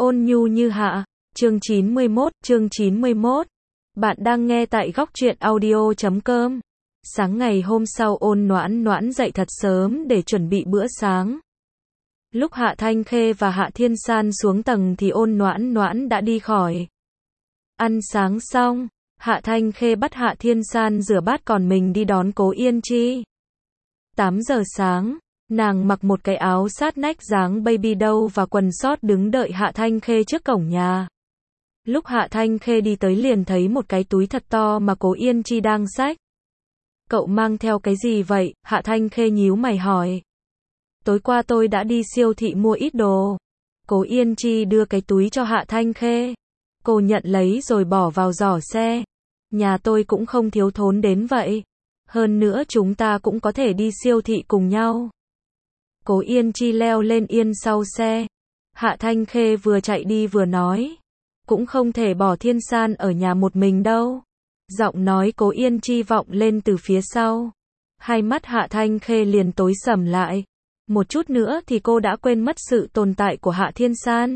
Ôn nhu như hạ. Chương 91. Bạn đang nghe tại góc truyện audio.com. Sáng ngày hôm sau Ôn Noãn Noãn dậy thật sớm để chuẩn bị bữa sáng. Lúc Hạ Thanh Khê và Hạ Thiên San xuống tầng thì Ôn Noãn Noãn đã đi khỏi. Ăn sáng xong, Hạ Thanh Khê bắt Hạ Thiên San rửa bát còn mình đi đón Cố Yên Chi. 8 giờ sáng, nàng mặc một cái áo sát nách dáng baby doll và quần short đứng đợi Hạ Thanh Khê trước cổng nhà. Lúc Hạ Thanh Khê đi tới liền thấy một cái túi thật to mà Cố Yên Chi đang xách. Cậu mang theo cái gì vậy? Hạ Thanh Khê nhíu mày hỏi. Tối qua tôi đã đi siêu thị mua ít đồ. Cố Yên Chi đưa cái túi cho Hạ Thanh Khê. Cô nhận lấy rồi bỏ vào giỏ xe. Nhà tôi cũng không thiếu thốn đến vậy. Hơn nữa chúng ta cũng có thể đi siêu thị cùng nhau. Cố Yên Chi leo lên yên sau xe. Hạ Thanh Khê vừa chạy đi vừa nói. Cũng không thể bỏ Thiên San ở nhà một mình đâu. Giọng nói Cố Yên Chi vọng lên từ phía sau. Hai mắt Hạ Thanh Khê liền tối sầm lại. Một chút nữa thì cô đã quên mất sự tồn tại của Hạ Thiên San.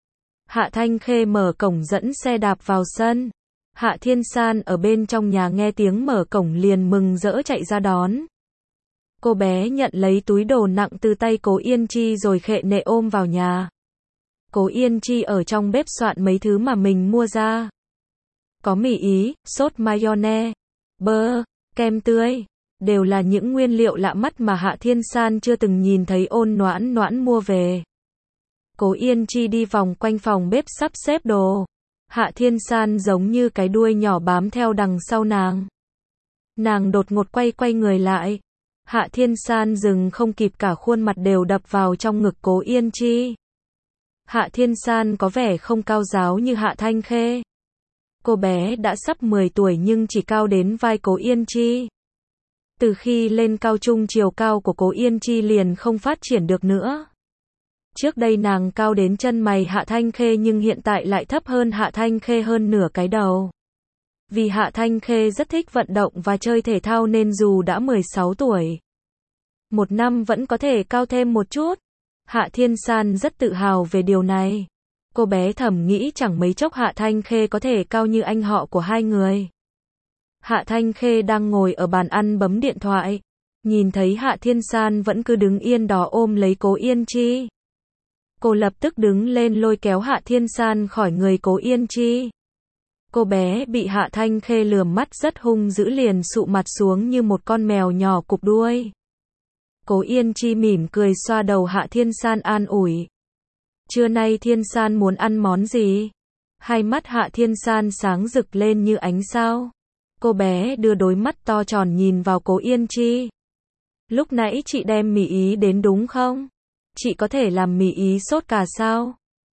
Hạ Thanh Khê mở cổng dẫn xe đạp vào sân. Hạ Thiên San ở bên trong nhà nghe tiếng mở cổng liền mừng rỡ chạy ra đón. Cô bé nhận lấy túi đồ nặng từ tay Cố Yên Chi rồi khệ nệ ôm vào nhà. Cố Yên Chi ở trong bếp soạn mấy thứ mà mình mua ra. Có mì Ý, sốt mayonnaise, bơ, kem tươi. Đều là những nguyên liệu lạ mắt mà Hạ Thiên San chưa từng nhìn thấy Ôn Noãn Noãn mua về. Cố Yên Chi đi vòng quanh phòng bếp sắp xếp đồ. Hạ Thiên San giống như cái đuôi nhỏ bám theo đằng sau nàng. Nàng đột ngột quay người lại. Hạ Thiên San dừng không kịp cả khuôn mặt đều đập vào trong ngực Cố Yên Chi. Hạ Thiên San có vẻ không cao ráo như Hạ Thanh Khê. Cô bé đã sắp 10 tuổi nhưng chỉ cao đến vai Cố Yên Chi. Từ khi lên cao trung chiều cao của Cố Yên Chi liền không phát triển được nữa. Trước đây nàng cao đến chân mày Hạ Thanh Khê nhưng hiện tại lại thấp hơn Hạ Thanh Khê hơn nửa cái đầu. Vì Hạ Thanh Khê rất thích vận động và chơi thể thao nên dù đã 16 tuổi, một năm vẫn có thể cao thêm một chút. Hạ Thiên San rất tự hào về điều này. Cô bé thầm nghĩ chẳng mấy chốc Hạ Thanh Khê có thể cao như anh họ của hai người. Hạ Thanh Khê đang ngồi ở bàn ăn bấm điện thoại. Nhìn thấy Hạ Thiên San vẫn cứ đứng yên đó ôm lấy Cố Yên Chi. Cô lập tức đứng lên lôi kéo Hạ Thiên San khỏi người Cố Yên Chi. Cô bé bị Hạ Thanh Khê lườm mắt rất hung dữ liền sụ mặt xuống như một con mèo nhỏ cụp đuôi. Cố Yên Chi mỉm cười xoa đầu Hạ Thiên San an ủi. Trưa nay Thiên San muốn ăn món gì? Hai mắt Hạ Thiên San sáng rực lên như ánh sao. Cô bé đưa đôi mắt to tròn nhìn vào Cố Yên Chi. Lúc nãy chị đem mì Ý đến đúng không? Chị có thể làm mì Ý sốt cà sao?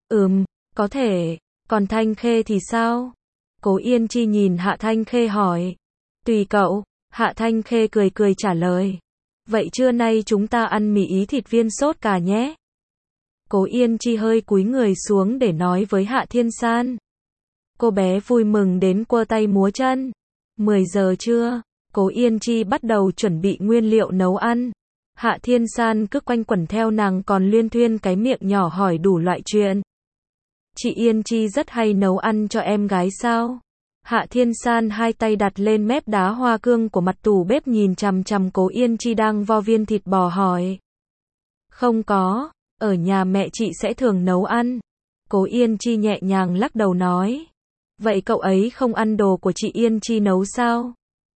Có thể. Còn Thanh Khê thì sao? Cố Yên Chi nhìn Hạ Thanh Khê hỏi. Tùy cậu. Hạ Thanh Khê cười trả lời. Vậy trưa nay chúng ta ăn mì Ý thịt viên sốt cà nhé. Cố Yên Chi hơi cúi người xuống để nói với Hạ Thiên San. Cô bé vui mừng đến quơ tay múa chân. 10 giờ trưa, Cố Yên Chi bắt đầu chuẩn bị nguyên liệu nấu ăn. Hạ Thiên San cứ quanh quẩn theo nàng còn luyên thuyên cái miệng nhỏ hỏi đủ loại chuyện. Chị Yên Chi rất hay nấu ăn cho em gái sao? Hạ Thiên San hai tay đặt lên mép đá hoa cương của mặt tủ bếp nhìn chằm chằm Cố Yên Chi đang vo viên thịt bò hỏi. Không có, ở nhà mẹ chị sẽ thường nấu ăn. Cố Yên Chi nhẹ nhàng lắc đầu nói. Vậy cậu ấy không ăn đồ của chị Yên Chi nấu sao?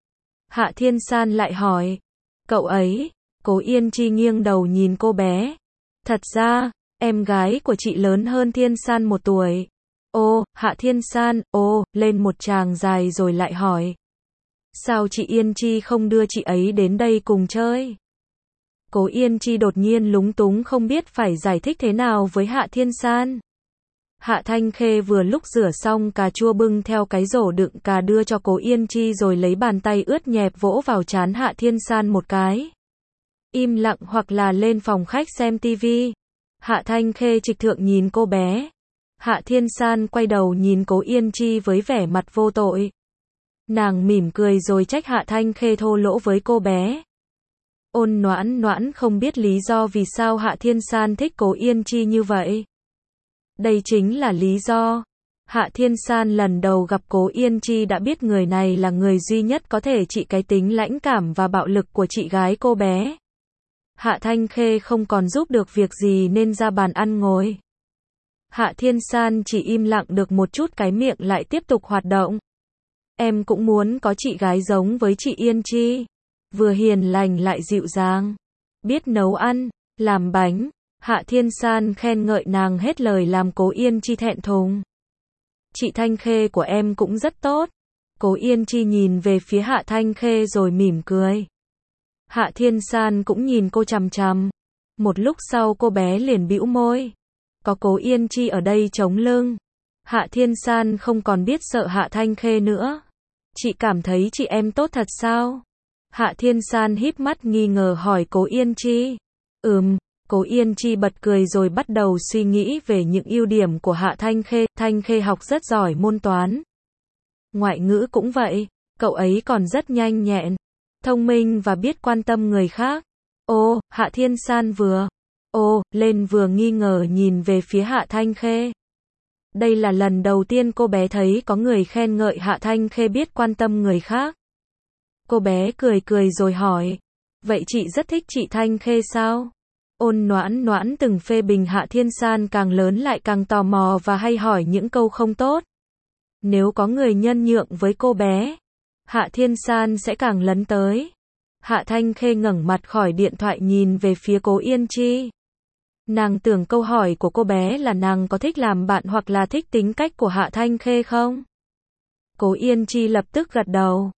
Hạ Thiên San lại hỏi. Cậu ấy? Cố Yên Chi nghiêng đầu nhìn cô bé. Thật ra, em gái của chị lớn hơn Thiên San 1 tuổi. Hạ Thiên San, lên một tràng dài rồi lại hỏi. Sao chị Yên Chi không đưa chị ấy đến đây cùng chơi? Cố Yên Chi đột nhiên lúng túng không biết phải giải thích thế nào với Hạ Thiên San. Hạ Thanh Khê vừa lúc rửa xong cà chua bưng theo cái rổ đựng cà đưa cho Cố Yên Chi rồi lấy bàn tay ướt nhẹp vỗ vào trán Hạ Thiên San một cái. Im lặng hoặc là lên phòng khách xem tivi. Hạ Thanh Khê trịch thượng nhìn cô bé. Hạ Thiên San quay đầu nhìn Cố Yên Chi với vẻ mặt vô tội. Nàng mỉm cười rồi trách Hạ Thanh Khê thô lỗ với cô bé. Ôn Noãn Noãn không biết lý do vì sao Hạ Thiên San thích Cố Yên Chi như vậy. Đây chính là lý do Hạ Thiên San lần đầu gặp Cố Yên Chi đã biết người này là người duy nhất có thể trị cái tính lãnh cảm và bạo lực của chị gái cô bé. Hạ Thanh Khê không còn giúp được việc gì nên ra bàn ăn ngồi. Hạ Thiên San chỉ im lặng được một chút, cái miệng lại tiếp tục hoạt động. Em cũng muốn có chị gái giống với chị Yên Chi. Vừa hiền lành lại dịu dàng. Biết nấu ăn, làm bánh. Hạ Thiên San khen ngợi nàng hết lời làm Cố Yên Chi thẹn thùng. Chị Thanh Khê của em cũng rất tốt. Cố Yên Chi nhìn về phía Hạ Thanh Khê rồi mỉm cười. Hạ Thiên San cũng nhìn cô chằm chằm. Một lúc sau cô bé liền bĩu môi. Có Cố Yên Chi ở đây chống lưng. Hạ Thiên San không còn biết sợ Hạ Thanh Khê nữa. Chị cảm thấy chị em tốt thật sao? Hạ Thiên San híp mắt nghi ngờ hỏi Cố Yên Chi. Cố Yên Chi bật cười rồi bắt đầu suy nghĩ về những ưu điểm của Hạ Thanh Khê. Thanh Khê học rất giỏi môn toán. Ngoại ngữ cũng vậy, cậu ấy còn rất nhanh nhẹn, thông minh và biết quan tâm người khác. Hạ Thiên San vừa lên vừa nghi ngờ nhìn về phía Hạ Thanh Khê. Đây là lần đầu tiên cô bé thấy có người khen ngợi Hạ Thanh Khê biết quan tâm người khác. Cô bé cười cười rồi hỏi, vậy chị rất thích chị Thanh Khê sao? Ôn Noãn Noãn từng phê bình Hạ Thiên San càng lớn lại càng tò mò và hay hỏi những câu không tốt. Nếu có người nhân nhượng với cô bé, Hạ Thiên San sẽ càng lấn tới. Hạ Thanh Khê ngẩng mặt khỏi điện thoại nhìn về phía Cố Yên Chi. Nàng tưởng câu hỏi của cô bé là nàng có thích làm bạn hoặc là thích tính cách của Hạ Thanh Khê không? Cố Yên Chi lập tức gật đầu.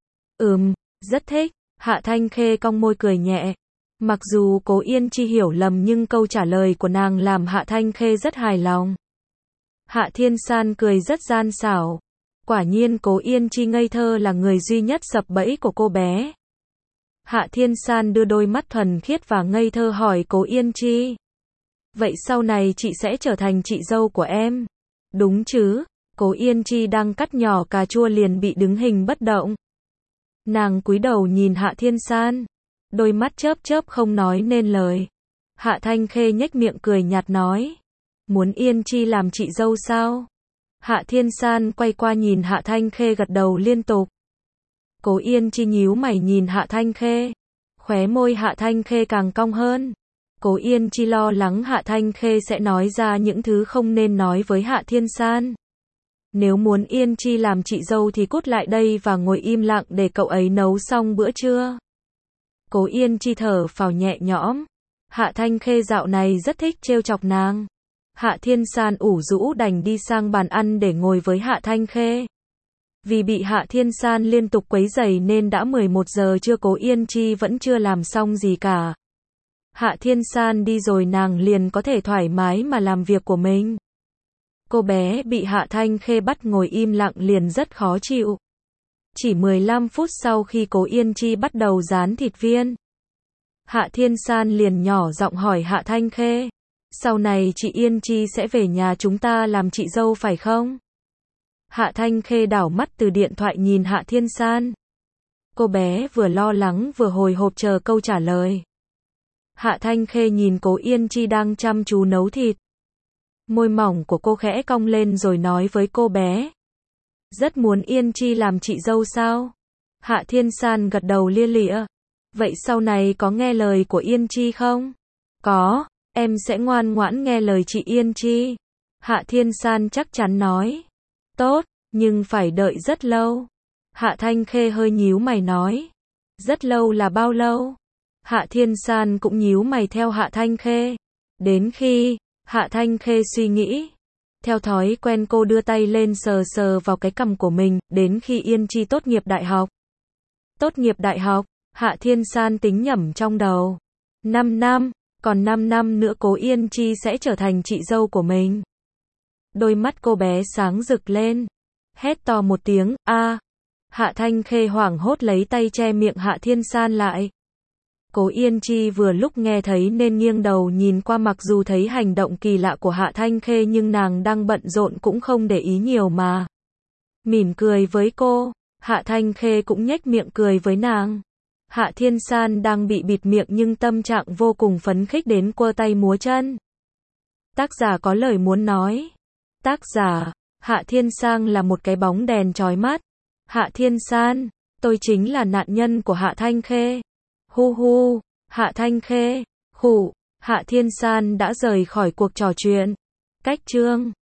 Rất thích. Hạ Thanh Khê cong môi cười nhẹ. Mặc dù Cố Yên Chi hiểu lầm nhưng câu trả lời của nàng làm Hạ Thanh Khê rất hài lòng. Hạ Thiên San cười rất gian xảo. Quả nhiên Cố Yên Chi ngây thơ là người duy nhất sập bẫy của cô bé. Hạ Thiên San đưa đôi mắt thuần khiết và ngây thơ hỏi Cố Yên Chi. Vậy sau này chị sẽ trở thành chị dâu của em? Đúng chứ? Cố Yên Chi đang cắt nhỏ cà chua liền bị đứng hình bất động. Nàng cúi đầu nhìn Hạ Thiên San. Đôi mắt chớp chớp không nói nên lời. Hạ Thanh Khê nhếch miệng cười nhạt nói. Muốn Yên Chi làm chị dâu sao? Hạ Thiên San quay qua nhìn Hạ Thanh Khê gật đầu liên tục. Cố Yên Chi nhíu mày nhìn Hạ Thanh Khê. Khóe môi Hạ Thanh Khê càng cong hơn. Cố Yên Chi lo lắng Hạ Thanh Khê sẽ nói ra những thứ không nên nói với Hạ Thiên San. Nếu muốn Yên Chi làm chị dâu thì cút lại đây và ngồi im lặng để cậu ấy nấu xong bữa trưa. Cố Yên Chi thở phào nhẹ nhõm. Hạ Thanh Khê dạo này rất thích trêu chọc nàng. Hạ Thiên San ủ rũ đành đi sang bàn ăn để ngồi với Hạ Thanh Khê. Vì bị Hạ Thiên San liên tục quấy rầy nên đã 11 giờ trưa Cố Yên Chi vẫn chưa làm xong gì cả. Hạ Thiên San đi rồi nàng liền có thể thoải mái mà làm việc của mình. Cô bé bị Hạ Thanh Khê bắt ngồi im lặng liền rất khó chịu. Chỉ 15 phút sau khi Cố Yên Chi bắt đầu rán thịt viên, Hạ Thiên San liền nhỏ giọng hỏi Hạ Thanh Khê. Sau này chị Yên Chi sẽ về nhà chúng ta làm chị dâu phải không? Hạ Thanh Khê đảo mắt từ điện thoại nhìn Hạ Thiên San. Cô bé vừa lo lắng vừa hồi hộp chờ câu trả lời. Hạ Thanh Khê nhìn Cố Yên Chi đang chăm chú nấu thịt. Môi mỏng của cô khẽ cong lên rồi nói với cô bé. Rất muốn Yên Chi làm chị dâu sao? Hạ Thiên San gật đầu lia lịa. Vậy sau này có nghe lời của Yên Chi không? Có, em sẽ ngoan ngoãn nghe lời chị Yên Chi. Hạ Thiên San chắc chắn nói. Tốt, nhưng phải đợi rất lâu. Hạ Thanh Khê hơi nhíu mày nói. Rất lâu là bao lâu? Hạ Thiên San cũng nhíu mày theo Hạ Thanh Khê. Đến khi, Hạ Thanh Khê suy nghĩ. Theo thói quen cô đưa tay lên sờ sờ vào cái cằm của mình, đến khi Yên Chi tốt nghiệp đại học. Tốt nghiệp đại học, Hạ Thiên San tính nhẩm trong đầu. 5 năm, còn 5 năm nữa Cố Yên Chi sẽ trở thành chị dâu của mình. Đôi mắt cô bé sáng rực lên. Hét to một tiếng, a. Hạ Thanh Khê hoảng hốt lấy tay che miệng Hạ Thiên San lại. Cố Yên Chi vừa lúc nghe thấy nên nghiêng đầu nhìn qua, mặc dù thấy hành động kỳ lạ của Hạ Thanh Khê nhưng nàng đang bận rộn cũng không để ý nhiều mà. Mỉm cười với cô, Hạ Thanh Khê cũng nhếch miệng cười với nàng. Hạ Thiên San đang bị bịt miệng nhưng tâm trạng vô cùng phấn khích đến quơ tay múa chân. Tác giả có lời muốn nói. Tác giả, Hạ Thiên Sang là một cái bóng đèn chói mắt. Hạ Thiên San, tôi chính là nạn nhân của Hạ Thanh Khê. Hu hu, Hạ Thanh Khê, khụ, Hạ Thiên San đã rời khỏi cuộc trò chuyện. Cách chương